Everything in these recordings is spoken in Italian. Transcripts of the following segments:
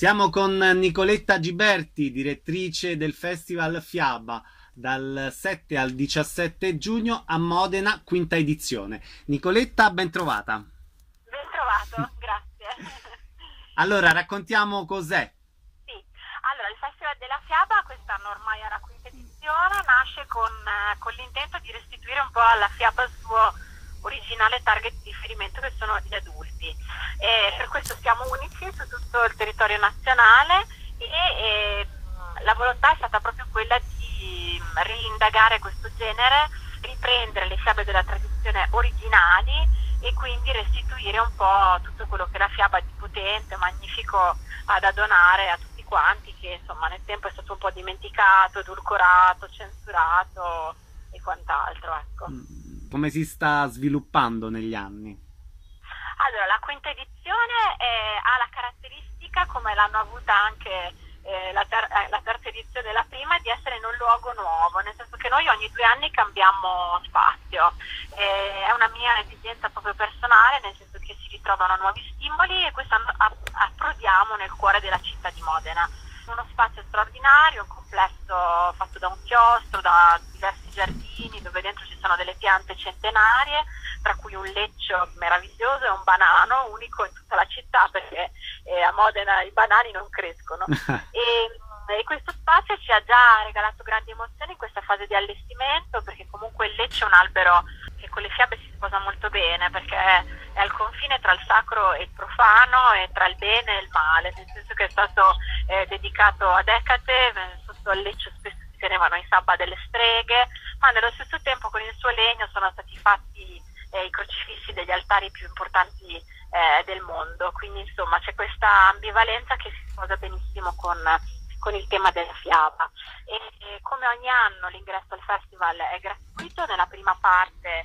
Siamo con Nicoletta Giberti, direttrice del Festival Fiaba, dal 7 al 17 giugno a Modena, quinta edizione. Nicoletta, ben trovata. Ben trovato, grazie. Allora, raccontiamo cos'è. Sì, allora il Festival della Fiaba quest'anno ormai è la quinta edizione, nasce con l'intento di restituire un po' alla Fiaba il suo originale target di riferimento che sono gli adulti. E per questo siamo unici su tutto il territorio nazionale e la volontà è stata proprio quella di reindagare questo genere, riprendere le fiabe della tradizione originali e quindi restituire un po' tutto quello che la fiaba di potente, magnifico ha da donare a tutti quanti, che insomma nel tempo è stato un po' dimenticato, edulcorato, censurato e quant'altro, ecco. Come si sta sviluppando negli anni? Allora, la quinta edizione ha la caratteristica, come l'hanno avuta anche la terza edizione e la prima, di essere in un luogo nuovo, nel senso che noi ogni 2 anni cambiamo spazio. È una mia esigenza proprio personale, nel senso che si ritrovano nuovi stimoli e quest'anno approdiamo nel cuore della città di Modena. Uno spazio straordinario, un complesso fatto da un chiostro, da diversi giardini, dove dentro ci sono delle piante centenarie, tra cui un leccio meraviglioso e un banano unico in tutta la città, perché a Modena i banani non crescono. E questo spazio ci ha già regalato grandi emozioni in questa fase di allestimento, perché comunque il leccio è un albero che con le fiabe si sposa molto bene, perché è al confine tra il sacro e il profano e tra il bene e il male, nel senso che è stato dedicato ad Ecate. Sotto al leccio spesso si tenevano i sabba delle streghe, ma nello stesso tempo con il suo legno sono stati fatti i crocifissi degli altari più importanti del mondo, quindi insomma c'è questa ambivalenza che si sposa benissimo con il tema della fiaba. E come ogni anno l'ingresso al festival è gratuito. Nella prima parte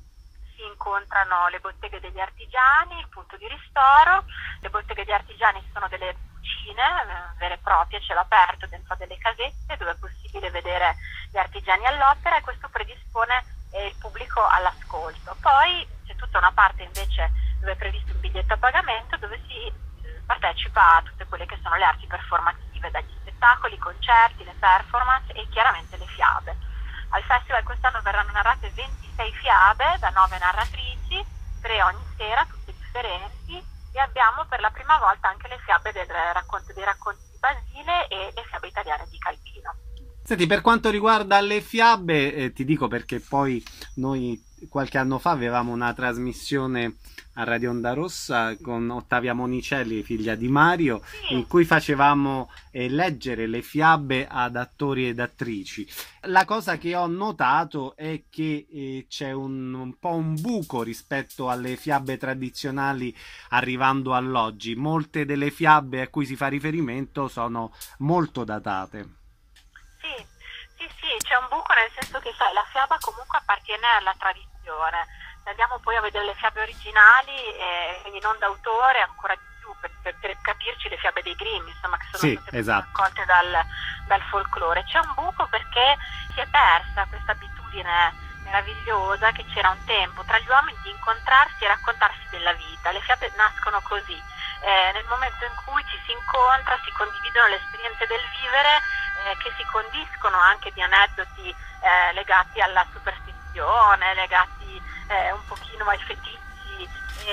si incontrano le botteghe degli artigiani, il punto di ristoro. Le botteghe degli artigiani sono delle cucine vere e proprie, a cielo aperto dentro delle casette, dove è possibile vedere gli artigiani all'opera, e questo predispone il pubblico all'ascolto. Poi c'è tutta una parte invece dove è previsto un biglietto a pagamento, dove si partecipa a tutte quelle che sono le arti performative, dagli spettacoli, i concerti, le performance e chiaramente le fiabe. Al festival quest'anno verranno narrate 26 fiabe da 9 narratrici, 3 ogni sera, tutte differenti, e abbiamo per la prima volta anche le fiabe dei racconti di Basile e le fiabe italiane di Calvino. Senti, per quanto riguarda le fiabe, ti dico perché poi noi qualche anno fa avevamo una trasmissione a Radio Onda Rossa con Ottavia Monicelli, figlia di Mario, in Sì, cui facevamo leggere le fiabe ad attori ed attrici. La cosa che ho notato è che c'è un po' un buco rispetto alle fiabe tradizionali arrivando all'oggi. Molte delle fiabe a cui si fa riferimento sono molto datate. sì, sì, sì, c'è un buco, nel senso che sai, la fiaba comunque appartiene alla tradizione. Se andiamo poi a vedere le fiabe originali, quindi non d'autore, ancora di più, per capirci le fiabe dei Grimm, insomma, che sono Sì, state proprio esatto. raccolte dal folklore. C'è un buco perché si è persa questa abitudine meravigliosa che c'era un tempo tra gli uomini di incontrarsi e raccontarsi della vita. Le fiabe nascono così. Nel momento in cui ci si incontra, si condividono le esperienze del vivere, che si condiscono anche di aneddoti legati alla superstizione, legati un pochino ai feticci,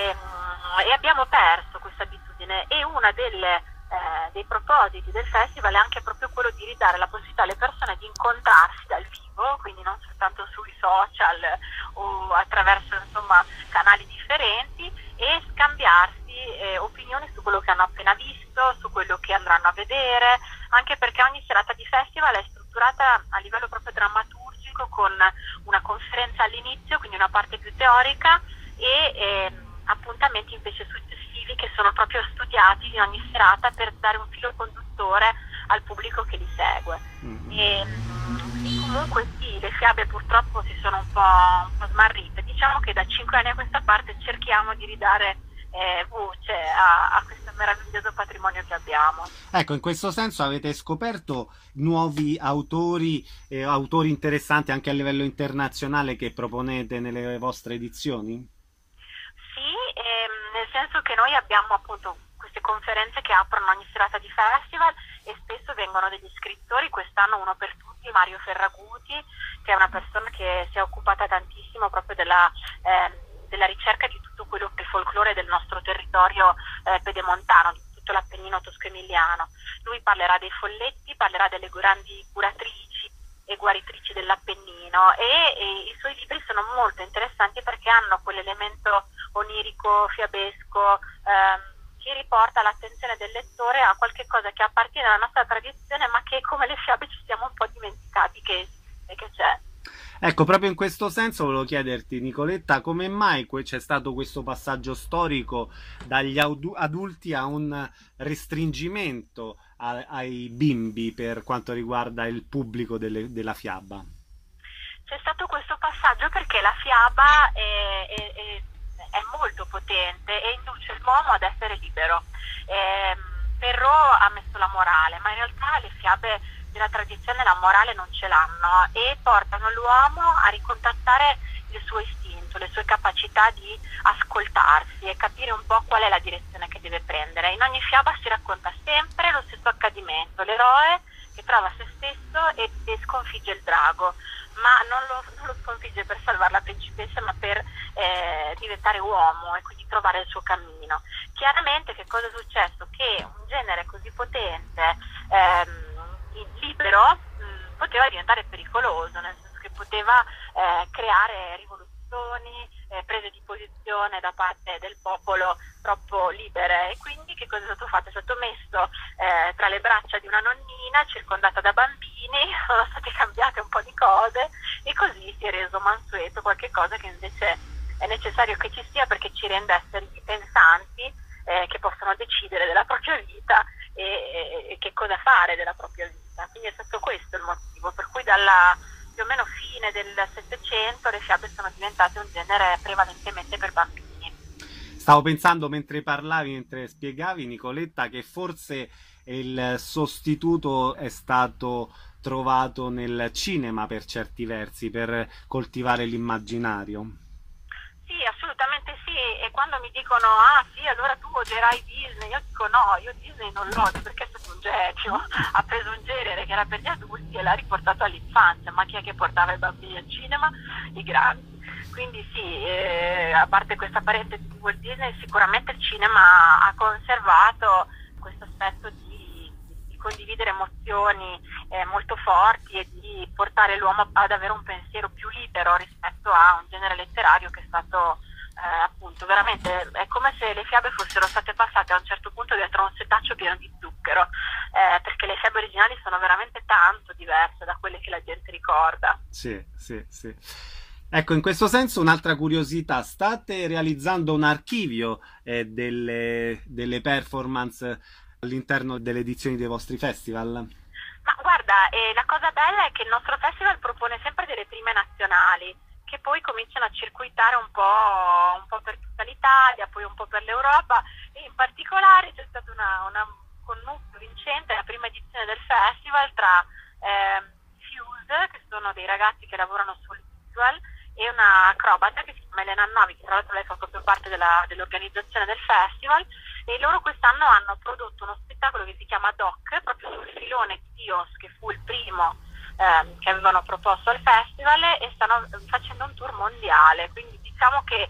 e abbiamo perso questa abitudine, e una dei propositi del festival è anche proprio quello di ridare la possibilità alle persone di incontrarsi dal vivo, quindi non soltanto sui social o attraverso insomma canali differenti, e scambiarsi opinioni su quello che hanno appena visto, su quello che andranno a vedere, anche perché ogni serata di festival è strutturata a livello proprio drammaturgico, con una conferenza all'inizio, quindi una parte più teorica, e appuntamenti invece successivi che sono proprio studiati in ogni serata per dare un filo conduttore al pubblico che li segue. E comunque sì, le fiabe purtroppo si sono un po' smarrite. Diciamo che da 5 anni a questa parte cerchiamo di ridare voce a questo meraviglioso patrimonio che abbiamo. Ecco, in questo senso avete scoperto nuovi autori, autori interessanti anche a livello internazionale che proponete nelle vostre edizioni? Sì, nel senso che noi abbiamo appunto queste conferenze che aprono ogni serata di festival, e spesso vengono degli scrittori, quest'anno uno per tutti, Mario Ferraguti, che è una persona che si è occupata tantissimo proprio della ricerca di tutto quello che è il folklore del nostro territorio pedemontano, di tutto l'Appennino tosco-emiliano. Lui parlerà dei folletti, parlerà delle grandi curatrici e guaritrici dell'Appennino, e i suoi libri sono molto interessanti perché hanno quell'elemento onirico, fiabesco, che riporta l'attenzione del lettore a qualche cosa che appartiene alla nostra tradizione, ma che come le fiabe ci siamo un po' dimenticati che esiste, che c'è. Ecco, proprio in questo senso volevo chiederti, Nicoletta, come mai c'è stato questo passaggio storico dagli adulti a un restringimento ai bimbi per quanto riguarda il pubblico della fiaba? C'è stato questo passaggio perché la fiaba è molto potente e induce l'uomo ad essere libero. Perrault ha messo la morale, ma in realtà le fiabe della tradizione la morale non ce l'hanno, e portano l'uomo a ricontattare il suo istinto, le sue capacità di ascoltarsi e capire un po' qual è la direzione che deve prendere. In ogni fiaba si racconta sempre lo stesso accadimento, l'eroe che trova se stesso e sconfigge il drago, ma non lo sconfigge per salvare la principessa, ma per diventare uomo e quindi trovare il suo cammino. Chiaramente che cosa è successo? Che un genere così potente, libero, poteva diventare pericoloso, nel senso che poteva creare rivoluzioni, prese di posizione da parte del popolo troppo libere, e quindi che cosa è stato fatto? È stato messo tra le braccia di una nonnina circondata da bambini, sono state cambiate un po' di cose e così si è reso mansueto qualche cosa che invece è necessario che ci sia, perché ci rende esseri pensanti, che possono decidere della propria vita e che cosa fare della propria vita. Quindi è stato questo il motivo per cui dalla più o meno fine del Settecento le fiabe sono diventate un genere prevalentemente per bambini. Stavo pensando mentre parlavi, mentre spiegavi, Nicoletta, che forse il sostituto è stato trovato nel cinema per certi versi, per coltivare l'immaginario. Sì, assolutamente sì, e quando mi dicono ah sì, allora tu odierai Disney, io dico no, io Disney non lo odio perché è stato un genio, ha preso un genere che era per gli adulti e l'ha riportato all'infanzia, ma chi è che portava i bambini al cinema? I grandi. Quindi sì, a parte questa parentesi di Walt Disney, sicuramente il cinema ha conservato questo aspetto di condividere emozioni molto forti e di portare l'uomo ad avere un pensiero più libero rispetto a un genere letterario che è stato appunto veramente, è come se le fiabe fossero state passate a un certo punto dietro un setaccio pieno di zucchero, perché le fiabe originali sono veramente tanto diverse da quelle che la gente ricorda. Sì, sì, sì. Ecco, in questo senso un'altra curiosità, state realizzando un archivio delle performance all'interno delle edizioni dei vostri festival? Ma guarda, la cosa bella è che il nostro festival propone sempre delle prime nazionali che poi cominciano a circuitare un po' per tutta l'Italia, poi un po' per l'Europa, e in particolare c'è stata una connubio vincente, la prima edizione del festival tra Fuse, che sono dei ragazzi che lavorano sul visual, e una acrobata che si chiama Elena Novi, che tra l'altro lei fa proprio parte dell'organizzazione del festival, e loro quest'anno hanno prodotto uno spettacolo che si chiama Doc, proprio sul filone di Dios, che fu il primo che avevano proposto al festival, e stanno facendo un tour mondiale, quindi diciamo che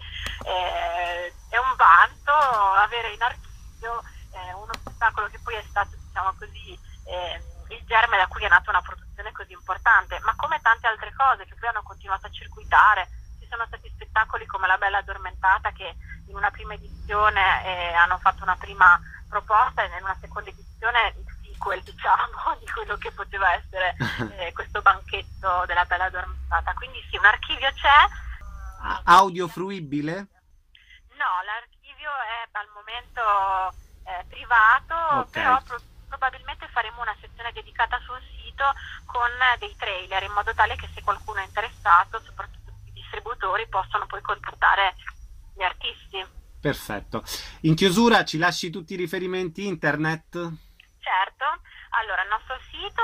è un vanto avere in archivio uno spettacolo che poi è stato, diciamo così, il germe da cui è nata una produzione così importante, ma come tante altre cose che poi hanno continuato a circuitare. Ci sono stati spettacoli come La Bella Addormentata che in una prima edizione hanno fatto una prima proposta, e in una seconda edizione il sequel, diciamo, di quello che poteva essere questo banchetto della Bella Addormentata. Quindi sì, un archivio c'è. Audio fruibile? No, l'archivio è al momento privato, Okay. però probabilmente faremo una sezione dedicata sul sito con dei trailer, in modo tale che se qualcuno è interessato, soprattutto i distributori, possono poi contattare gli artisti. Perfetto. In chiusura ci lasci tutti i riferimenti internet? Certo, allora il nostro sito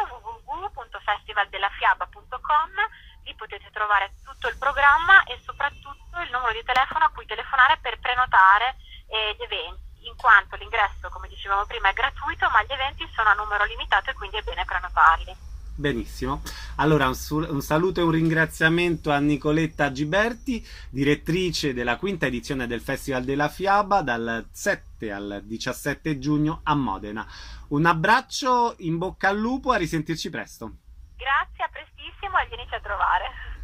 www.festivaldellafiaba.com, lì potete trovare tutto il programma e soprattutto il numero di telefono a cui telefonare per prenotare gli eventi. in quanto l'ingresso, come dicevamo prima, è gratuito, ma gli eventi sono a numero limitato e quindi è bene prenotarli. Benissimo. Allora un saluto e un ringraziamento a Nicoletta Giberti, direttrice della quinta edizione del Festival della Fiaba dal 7 al 17 giugno a Modena. Un abbraccio, in bocca al lupo, a risentirci presto. Grazie, a prestissimo e vieniti a trovare.